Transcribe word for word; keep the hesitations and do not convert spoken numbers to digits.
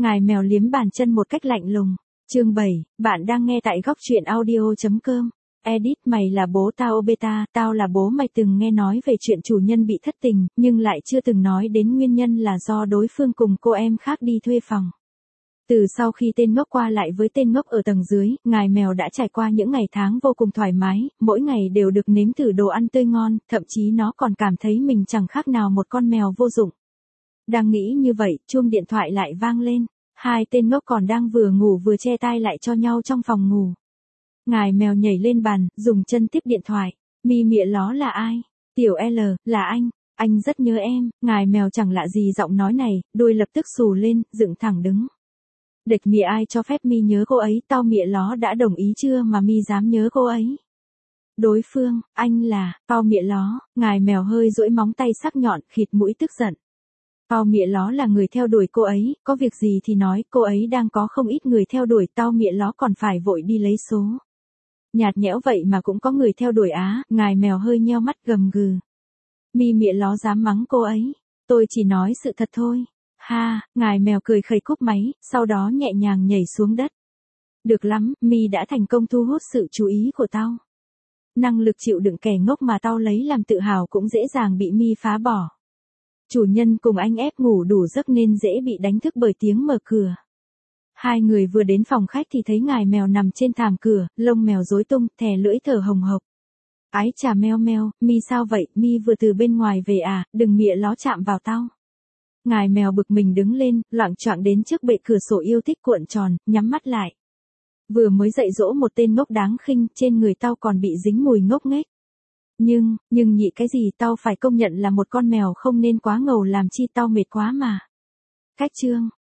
Ngài mèo liếm bàn chân một cách lạnh lùng. Chương bảy, bạn đang nghe tại góc truyện audio.com. Edit, mày là bố tao Obeta, tao là bố mày từng nghe nói về chuyện chủ nhân bị thất tình, nhưng lại chưa từng nói đến nguyên nhân là do đối phương cùng cô em khác đi thuê phòng. Từ sau khi tên ngốc qua lại với tên ngốc ở tầng dưới, ngài mèo đã trải qua những ngày tháng vô cùng thoải mái, mỗi ngày đều được nếm thử đồ ăn tươi ngon, thậm chí nó còn cảm thấy mình chẳng khác nào một con mèo vô dụng. Đang nghĩ như vậy, chuông điện thoại lại vang lên. Hai tên ngốc còn đang vừa ngủ vừa che tai lại cho nhau trong phòng ngủ. Ngài mèo nhảy lên bàn, dùng chân tiếp điện thoại. Mi mịa ló là ai? Tiểu L, là anh. Anh rất nhớ em. Ngài mèo chẳng lạ gì giọng nói này, đuôi lập tức xù lên, dựng thẳng đứng. Địch mịa ai cho phép Mi nhớ cô ấy, tao mịa ló đã đồng ý chưa mà Mi dám nhớ cô ấy? Đối phương, anh là, tao mịa ló, ngài mèo hơi duỗi móng tay sắc nhọn, khịt mũi tức giận. Tao mịa ló là người theo đuổi cô ấy, có việc gì thì nói, cô ấy đang có không ít người theo đuổi, tao mịa ló còn phải vội đi lấy số. Nhạt nhẽo vậy mà cũng có người theo đuổi á, ngài mèo hơi nheo mắt gầm gừ. Mi mịa ló dám mắng cô ấy, tôi chỉ nói sự thật thôi. Ha, ngài mèo cười khẩy cúp máy, sau đó nhẹ nhàng nhảy xuống đất. Được lắm, Mi đã thành công thu hút sự chú ý của tao. Năng lực chịu đựng kẻ ngốc mà tao lấy làm tự hào cũng dễ dàng bị Mi phá bỏ. Chủ nhân cùng anh ép ngủ đủ giấc nên dễ bị đánh thức bởi tiếng mở cửa. Hai người vừa đến phòng khách thì thấy ngài mèo nằm trên thảm cửa, lông mèo rối tung, thè lưỡi thở hồng hộc. Ái chà meo meo, Mi sao vậy, Mi vừa từ bên ngoài về à, đừng mịa ló chạm vào tao. Ngài mèo bực mình đứng lên, loạng choạng đến trước bệ cửa sổ yêu thích cuộn tròn, nhắm mắt lại. Vừa mới dạy dỗ một tên ngốc đáng khinh, trên người tao còn bị dính mùi ngốc nghếch. Nhưng, nhưng nhị cái gì, tao phải công nhận là một con mèo không nên quá ngầu làm chi, tao mệt quá mà. Cách chương,